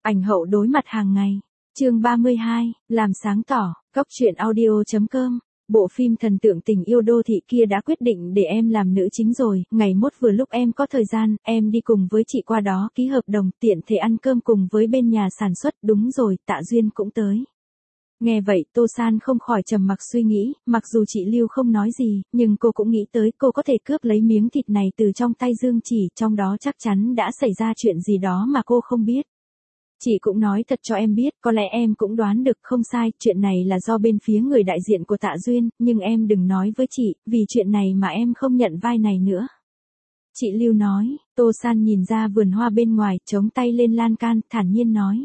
Ảnh hậu đối mặt hàng ngày. Chương 32, làm sáng tỏ, Cóc truyện audio.com. Bộ phim thần tượng tình yêu đô thị kia đã quyết định để em làm nữ chính rồi, ngày mốt vừa lúc em có thời gian, em đi cùng với chị qua đó ký hợp đồng, tiện thể ăn cơm cùng với bên nhà sản xuất. Đúng rồi, Tạ Duyên cũng tới. Nghe vậy Tô San không khỏi trầm mặc suy nghĩ, mặc dù chị Lưu không nói gì, nhưng cô cũng nghĩ tới cô có thể cướp lấy miếng thịt này từ trong tay Dương Chỉ, trong đó chắc chắn đã xảy ra chuyện gì đó mà cô không biết. Chị cũng nói thật cho em biết, có lẽ em cũng đoán được không sai, chuyện này là do bên phía người đại diện của Tạ Duyên, nhưng em đừng nói với chị, vì chuyện này mà em không nhận vai này nữa. Chị Lưu nói. Tô San nhìn ra vườn hoa bên ngoài, chống tay lên lan can, thản nhiên nói.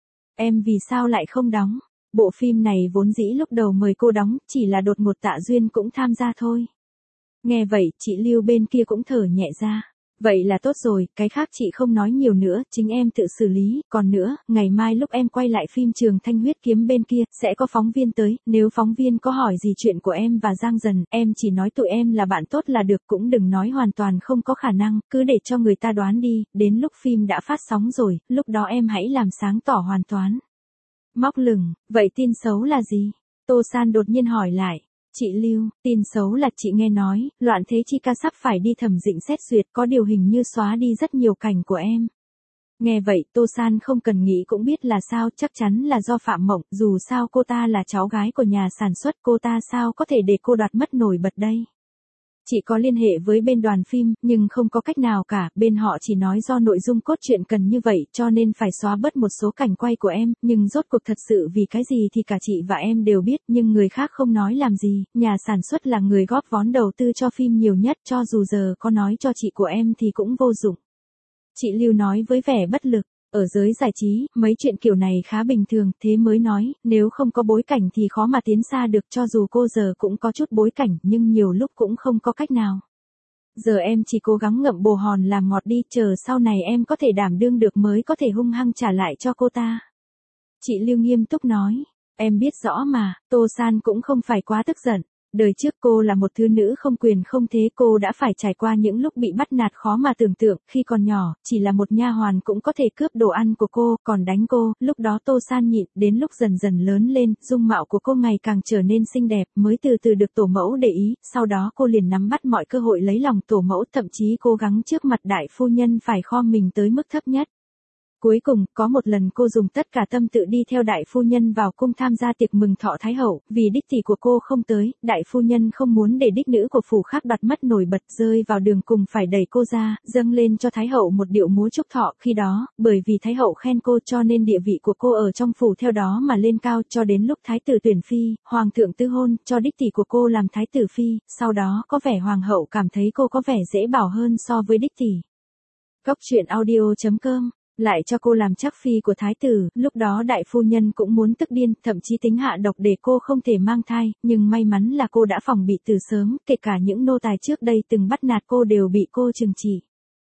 Em vì sao lại không đóng? Bộ phim này vốn dĩ lúc đầu mời cô đóng, chỉ là đột ngột Tạ Duyên cũng tham gia thôi. Nghe vậy, chị Lưu bên kia cũng thở nhẹ ra. Vậy là tốt rồi, cái khác chị không nói nhiều nữa, chính em tự xử lý, còn nữa, ngày mai lúc em quay lại phim Trường Thanh Huyết Kiếm bên kia, sẽ có phóng viên tới, nếu phóng viên có hỏi gì chuyện của em và Giang Dần, em chỉ nói tụi em là bạn tốt là được, cũng đừng nói hoàn toàn không có khả năng, cứ để cho người ta đoán đi, đến lúc phim đã phát sóng rồi, lúc đó em hãy làm sáng tỏ hoàn toàn. Móc lửng, vậy tin xấu là gì? Tô San đột nhiên hỏi lại. Chị Lưu, tin xấu là chị nghe nói, Loạn Thế Chi Ca sắp phải đi thẩm định xét duyệt, có điều hình như xóa đi rất nhiều cảnh của em. Nghe vậy, Tô San không cần nghĩ cũng biết là sao, chắc chắn là do Phạm Mộng, dù sao cô ta là cháu gái của nhà sản xuất, cô ta sao có thể để cô đoạt mất nổi bật đây. Chị có liên hệ với bên đoàn phim, nhưng không có cách nào cả, bên họ chỉ nói do nội dung cốt truyện cần như vậy, cho nên phải xóa bớt một số cảnh quay của em, nhưng rốt cuộc thật sự vì cái gì thì cả chị và em đều biết, nhưng người khác không nói làm gì, nhà sản xuất là người góp vốn đầu tư cho phim nhiều nhất, cho dù giờ có nói cho chị của em thì cũng vô dụng. Chị Lưu nói với vẻ bất lực. Ở giới giải trí, mấy chuyện kiểu này khá bình thường, thế mới nói, nếu không có bối cảnh thì khó mà tiến xa được, cho dù cô giờ cũng có chút bối cảnh, nhưng nhiều lúc cũng không có cách nào. Giờ em chỉ cố gắng ngậm bồ hòn làm ngọt đi, chờ sau này em có thể đảm đương được mới có thể hung hăng trả lại cho cô ta. Chị Lưu nghiêm túc nói, em biết rõ mà, Tô San cũng không phải quá tức giận. Đời trước cô là một thiếu nữ không quyền không thế, cô đã phải trải qua những lúc bị bắt nạt khó mà tưởng tượng, khi còn nhỏ, chỉ là một nha hoàn cũng có thể cướp đồ ăn của cô, còn đánh cô, lúc đó Tô San nhịn, đến lúc dần dần lớn lên, dung mạo của cô ngày càng trở nên xinh đẹp, mới từ từ được tổ mẫu để ý, sau đó cô liền nắm bắt mọi cơ hội lấy lòng tổ mẫu, thậm chí cố gắng trước mặt đại phu nhân phải khom mình tới mức thấp nhất. Cuối cùng, có một lần cô dùng tất cả tâm tự đi theo đại phu nhân vào cung tham gia tiệc mừng thọ Thái hậu, vì đích tỷ của cô không tới, đại phu nhân không muốn để đích nữ của phủ khác đoạt mất nổi bật, rơi vào đường cùng phải đẩy cô ra, dâng lên cho Thái hậu một điệu múa chúc thọ. Khi đó, bởi vì Thái hậu khen cô cho nên địa vị của cô ở trong phủ theo đó mà lên cao, cho đến lúc Thái tử tuyển phi, Hoàng thượng tư hôn, cho đích tỷ của cô làm Thái tử phi, sau đó có vẻ Hoàng hậu cảm thấy cô có vẻ dễ bảo hơn so với đích tỷ. Cóc truyện audio.com. Lại cho cô làm chắc phi của thái tử, lúc đó đại phu nhân cũng muốn tức điên, thậm chí tính hạ độc để cô không thể mang thai, nhưng may mắn là cô đã phòng bị từ sớm, kể cả những nô tài trước đây từng bắt nạt cô đều bị cô trừng trị.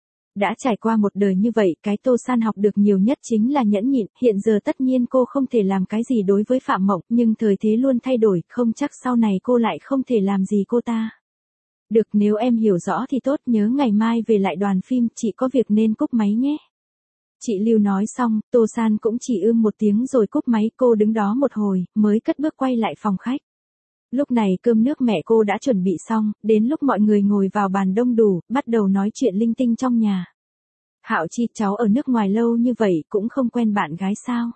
Đã trải qua một đời như vậy, cái Tô San học được nhiều nhất chính là nhẫn nhịn, hiện giờ tất nhiên cô không thể làm cái gì đối với Phạm Mộng, nhưng thời thế luôn thay đổi, không chắc sau này cô lại không thể làm gì cô ta. Được, nếu em hiểu rõ thì tốt, nhớ ngày mai về lại đoàn phim, chị có việc nên cúp máy nhé. Chị Lưu nói xong, Tô San cũng chỉ một tiếng rồi cúp máy, cô đứng đó một hồi, mới cất bước quay lại phòng khách. Lúc này cơm nước mẹ cô đã chuẩn bị xong, đến lúc mọi người ngồi vào bàn đông đủ, bắt đầu nói chuyện linh tinh trong nhà. Hạo Chi, cháu ở nước ngoài lâu như vậy cũng không quen bạn gái sao?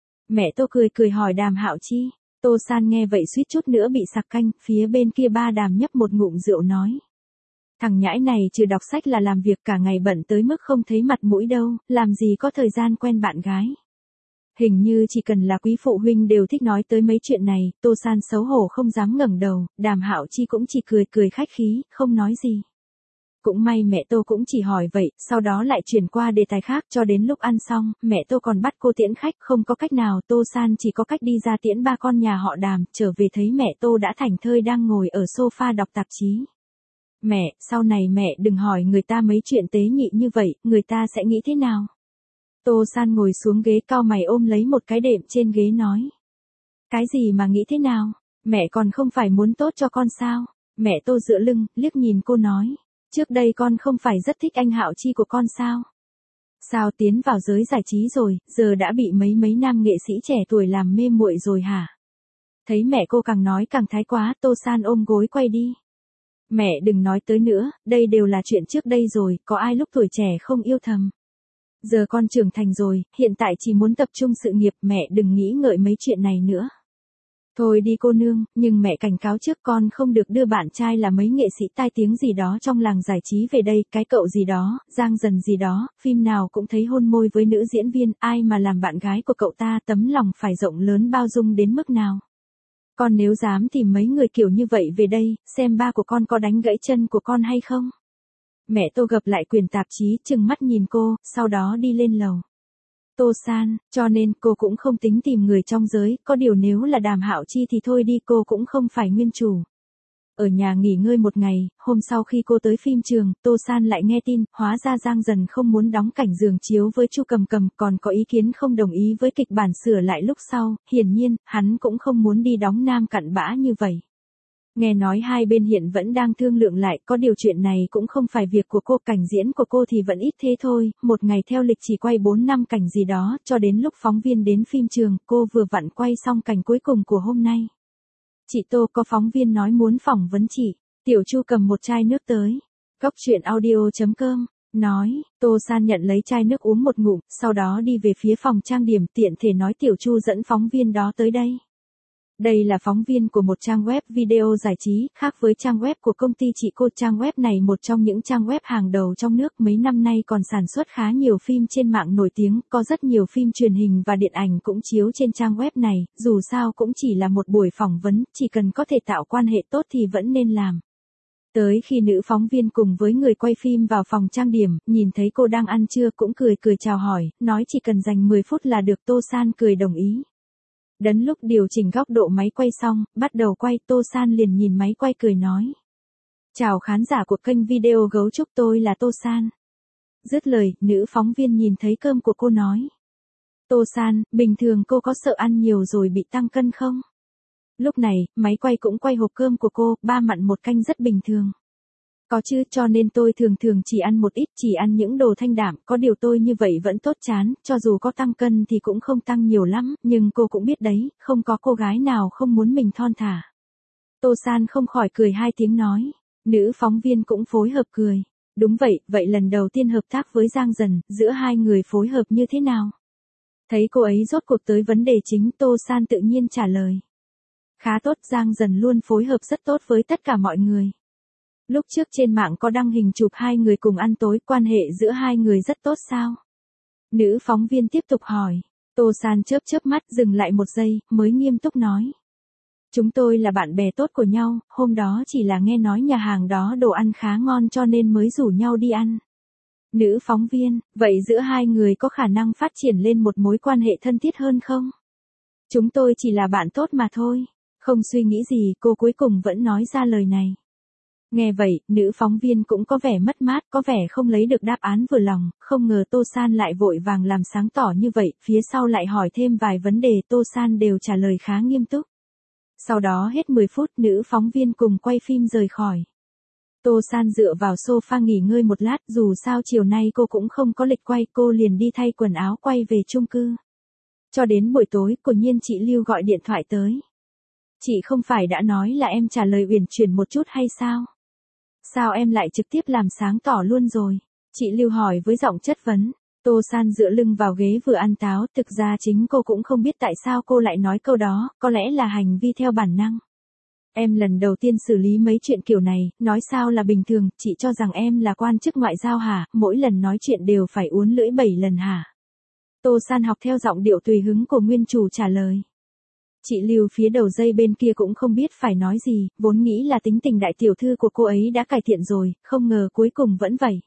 Mẹ Tô cười cười hỏi Đàm Hạo Chi. Tô San nghe vậy suýt chút nữa bị sặc canh, phía bên kia ba Đàm nhấp một ngụm rượu nói. Thằng nhãi này trừ đọc sách là làm việc cả ngày bận tới mức không thấy mặt mũi đâu, làm gì có thời gian quen bạn gái. Hình như chỉ cần là quý phụ huynh đều thích nói tới mấy chuyện này, Tô San xấu hổ không dám ngẩng đầu, Đàm Hạo Chi cũng chỉ cười cười khách khí, không nói gì. Cũng may mẹ Tô cũng chỉ hỏi vậy, sau đó lại chuyển qua đề tài khác, cho đến lúc ăn xong, mẹ Tô còn bắt cô tiễn khách, không có cách nào, Tô San chỉ có cách đi ra tiễn ba con nhà họ Đàm, trở về thấy mẹ Tô đã thảnh thơi đang ngồi ở sofa đọc tạp chí. Mẹ, sau này mẹ đừng hỏi người ta mấy chuyện tế nhị như vậy, người ta sẽ nghĩ thế nào? Tô San ngồi xuống ghế cau mày ôm lấy một cái đệm trên ghế nói. Cái gì mà nghĩ thế nào? Mẹ còn không phải muốn tốt cho con sao? Mẹ Tô dựa lưng, liếc nhìn cô nói. Trước đây con không phải rất thích anh Hạo Chi của con sao? Sao tiến vào giới giải trí rồi, giờ đã bị mấy nam nghệ sĩ trẻ tuổi làm mê muội rồi hả? Thấy mẹ cô càng nói càng thái quá, Tô San ôm gối quay đi. Mẹ đừng nói tới nữa, đây đều là chuyện trước đây rồi, có ai lúc tuổi trẻ không yêu thầm. Giờ con trưởng thành rồi, hiện tại chỉ muốn tập trung sự nghiệp, mẹ đừng nghĩ ngợi mấy chuyện này nữa. Thôi đi cô nương, nhưng mẹ cảnh cáo trước con không được đưa bạn trai là mấy nghệ sĩ tai tiếng gì đó trong làng giải trí về đây, cái cậu gì đó, Giang Dần gì đó, phim nào cũng thấy hôn môi với nữ diễn viên, ai mà làm bạn gái của cậu ta tấm lòng phải rộng lớn bao dung đến mức nào. Con nếu dám tìm mấy người kiểu như vậy về đây, xem ba của con có đánh gãy chân của con hay không. Mẹ Tô gập lại quyển tạp chí, trừng mắt nhìn cô, sau đó đi lên lầu. Tô San, cho nên cô cũng không tính tìm người trong giới, có điều nếu là Đàm Hạo Chi thì thôi đi, cô cũng không phải nguyên chủ. Ở nhà nghỉ ngơi một ngày, hôm sau khi cô tới phim trường, Tô San lại nghe tin, hóa ra Giang Dần không muốn đóng cảnh giường chiếu với Chu Cầm Cầm, còn có ý kiến không đồng ý với kịch bản sửa lại lúc sau, hiển nhiên, hắn cũng không muốn đi đóng nam cặn bã như vậy. Nghe nói hai bên hiện vẫn đang thương lượng lại, có điều chuyện này cũng không phải việc của cô, cảnh diễn của cô thì vẫn ít thế thôi, một ngày theo lịch chỉ quay 4 năm cảnh gì đó, cho đến lúc phóng viên đến phim trường, cô vừa vặn quay xong cảnh cuối cùng của hôm nay. Chị Tô, có phóng viên nói muốn phỏng vấn chị. Tiểu Chu cầm một chai nước tới. Cốc truyện audio.com, nói, Tô San nhận lấy chai nước uống một ngụm, sau đó đi về phía phòng trang điểm, tiện thể nói Tiểu Chu dẫn phóng viên đó tới đây. Đây là phóng viên của một trang web video giải trí, khác với trang web của công ty chị cô. Trang web này một trong những trang web hàng đầu trong nước, mấy năm nay còn sản xuất khá nhiều phim trên mạng nổi tiếng, có rất nhiều phim truyền hình và điện ảnh cũng chiếu trên trang web này, dù sao cũng chỉ là một buổi phỏng vấn, chỉ cần có thể tạo quan hệ tốt thì vẫn nên làm. Tới khi nữ phóng viên cùng với người quay phim vào phòng trang điểm, nhìn thấy cô đang ăn trưa cũng cười chào hỏi, nói chỉ cần dành 10 phút là được. Tô San cười đồng ý. Đến lúc điều chỉnh góc độ máy quay xong, bắt đầu quay, Tô San liền nhìn máy quay cười nói. Chào khán giả của kênh video Gấu Trúc, tôi là Tô San. Dứt lời, nữ phóng viên nhìn thấy cơm của cô nói. Tô San, bình thường cô có sợ ăn nhiều rồi bị tăng cân không? Lúc này, máy quay cũng quay hộp cơm của cô, 3 mặn 1 canh rất bình thường. Có chứ, cho nên tôi thường chỉ ăn một ít, chỉ ăn những đồ thanh đạm, có điều tôi như vậy vẫn tốt chán, cho dù có tăng cân thì cũng không tăng nhiều lắm, nhưng cô cũng biết đấy, không có cô gái nào không muốn mình thon thả. Tô San không khỏi cười 2 tiếng nói, nữ phóng viên cũng phối hợp cười. Đúng vậy, vậy lần đầu tiên hợp tác với Giang Dần, giữa hai người phối hợp như thế nào? Thấy cô ấy rốt cuộc tới vấn đề chính, Tô San tự nhiên trả lời. Khá tốt, Giang Dần luôn phối hợp rất tốt với tất cả mọi người. Lúc trước trên mạng có đăng hình chụp hai người cùng ăn tối, quan hệ giữa hai người rất tốt sao? Nữ phóng viên tiếp tục hỏi. Tô San chớp mắt, dừng lại một giây, mới nghiêm túc nói. Chúng tôi là bạn bè tốt của nhau, hôm đó chỉ là nghe nói nhà hàng đó đồ ăn khá ngon cho nên mới rủ nhau đi ăn. Nữ phóng viên, vậy giữa hai người có khả năng phát triển lên một mối quan hệ thân thiết hơn không? Chúng tôi chỉ là bạn tốt mà thôi. Không suy nghĩ gì, cô cuối cùng vẫn nói ra lời này. Nghe vậy, nữ phóng viên cũng có vẻ mất mát, có vẻ không lấy được đáp án vừa lòng, không ngờ Tô San lại vội vàng làm sáng tỏ như vậy, phía sau lại hỏi thêm vài vấn đề, Tô San đều trả lời khá nghiêm túc. Sau đó hết 10 phút, nữ phóng viên cùng quay phim rời khỏi. Tô San dựa vào sofa nghỉ ngơi một lát, dù sao chiều nay cô cũng không có lịch quay, cô liền đi thay quần áo quay về chung cư. Cho đến buổi tối, cô nhiên chị Lưu gọi điện thoại tới. Chị không phải đã nói là em trả lời uyển chuyển một chút hay sao? Sao em lại trực tiếp làm sáng tỏ luôn rồi? Chị Lưu hỏi với giọng chất vấn. Tô San dựa lưng vào ghế vừa ăn táo, thực ra chính cô cũng không biết tại sao cô lại nói câu đó, có lẽ là hành vi theo bản năng. Em lần đầu tiên xử lý mấy chuyện kiểu này, nói sao là bình thường, chị cho rằng em là quan chức ngoại giao hả, mỗi lần nói chuyện đều phải uốn lưỡi 7 lần hả? Tô San học theo giọng điệu tùy hứng của nguyên chủ trả lời. Chị Lưu phía đầu dây bên kia cũng không biết phải nói gì, vốn nghĩ là tính tình đại tiểu thư của cô ấy đã cải thiện rồi, không ngờ cuối cùng vẫn vậy.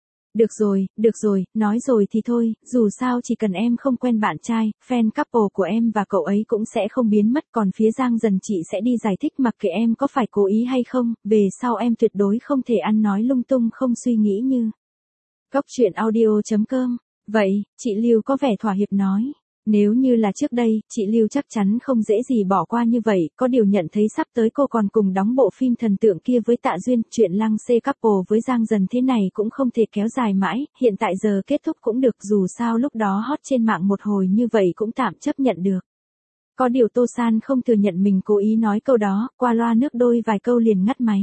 Được rồi, nói rồi thì thôi, dù sao chỉ cần em không quen bạn trai, fan couple của em và cậu ấy cũng sẽ không biến mất, còn phía Giang Dần chị sẽ đi giải thích mặc kệ em có phải cố ý hay không, về sau em tuyệt đối không thể ăn nói lung tung không suy nghĩ như. Cốc truyện audio.com, vậy, chị Lưu có vẻ thỏa hiệp nói. Nếu như là trước đây, chị Lưu chắc chắn không dễ gì bỏ qua như vậy, có điều nhận thấy sắp tới cô còn cùng đóng bộ phim thần tượng kia với Tạ Duyên, chuyện Lăng Xê couple với Giang Dần thế này cũng không thể kéo dài mãi, hiện tại giờ kết thúc cũng được, dù sao lúc đó hot trên mạng một hồi như vậy cũng tạm chấp nhận được. Có điều Tô San không thừa nhận mình cố ý nói câu đó, qua loa nước đôi vài câu liền ngắt máy.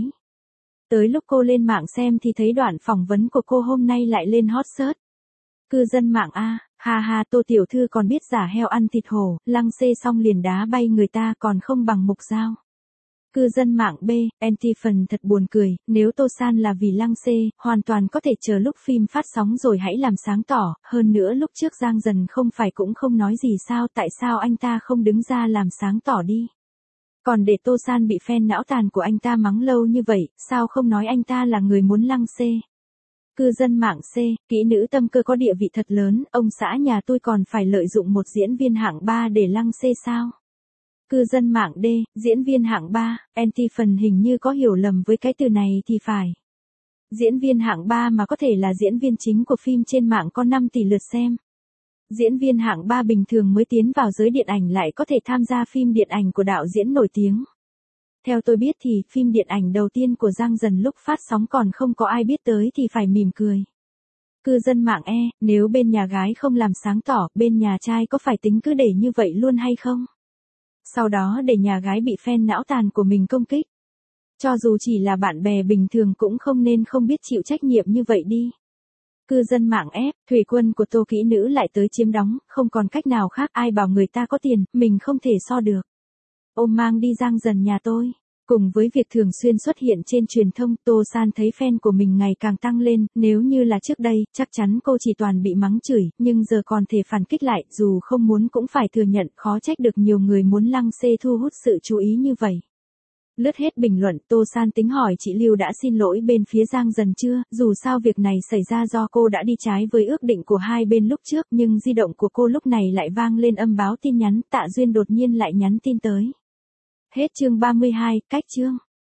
Tới lúc cô lên mạng xem thì thấy đoạn phỏng vấn của cô hôm nay lại lên hot search. Cư dân mạng A, ha ha, Tô tiểu thư còn biết giả heo ăn thịt hổ, Lăng Xê xong liền đá bay người ta còn không bằng mục dao. Cư dân mạng B, Anti-Phần thật buồn cười, nếu Tô San là vì Lăng Xê, hoàn toàn có thể chờ lúc phim phát sóng rồi hãy làm sáng tỏ, hơn nữa lúc trước Giang Dần không phải cũng không nói gì sao, tại sao anh ta không đứng ra làm sáng tỏ đi. Còn để Tô San bị fan não tàn của anh ta mắng lâu như vậy, sao không nói anh ta là người muốn Lăng Xê. Cư dân mạng C, kỹ nữ tâm cơ có địa vị thật lớn, ông xã nhà tôi còn phải lợi dụng một diễn viên hạng 3 để Lăng Xê sao? Cư dân mạng D, diễn viên hạng 3, Anti-Phần hình như có hiểu lầm với cái từ này thì phải. Diễn viên hạng 3 mà có thể là diễn viên chính của phim trên mạng có 5 tỷ lượt xem. Diễn viên hạng 3 bình thường mới tiến vào giới điện ảnh lại có thể tham gia phim điện ảnh của đạo diễn nổi tiếng. Theo tôi biết thì, phim điện ảnh đầu tiên của Giang Dần lúc phát sóng còn không có ai biết tới thì phải mỉm cười. Cư dân mạng E, nếu bên nhà gái không làm sáng tỏ, bên nhà trai có phải tính cứ để như vậy luôn hay không? Sau đó để nhà gái bị fan não tàn của mình công kích. Cho dù chỉ là bạn bè bình thường cũng không nên không biết chịu trách nhiệm như vậy đi. Cư dân mạng F, thủy quân của Tô kỹ nữ lại tới chiếm đóng, không còn cách nào khác, ai bảo người ta có tiền, mình không thể so được. Ôm mang đi Giang Dần nhà tôi. Cùng với việc thường xuyên xuất hiện trên truyền thông, Tô San thấy fan của mình ngày càng tăng lên, nếu như là trước đây, chắc chắn cô chỉ toàn bị mắng chửi, nhưng giờ còn thể phản kích lại, dù không muốn cũng phải thừa nhận, khó trách được nhiều người muốn Lăng Xê thu hút sự chú ý như vậy. Lướt hết bình luận, Tô San tính hỏi chị Lưu đã xin lỗi bên phía Giang Dần chưa, dù sao việc này xảy ra do cô đã đi trái với ước định của hai bên lúc trước, nhưng di động của cô lúc này lại vang lên âm báo tin nhắn, Tạ Duyên đột nhiên lại nhắn tin tới. Hết chương 32, cách chương.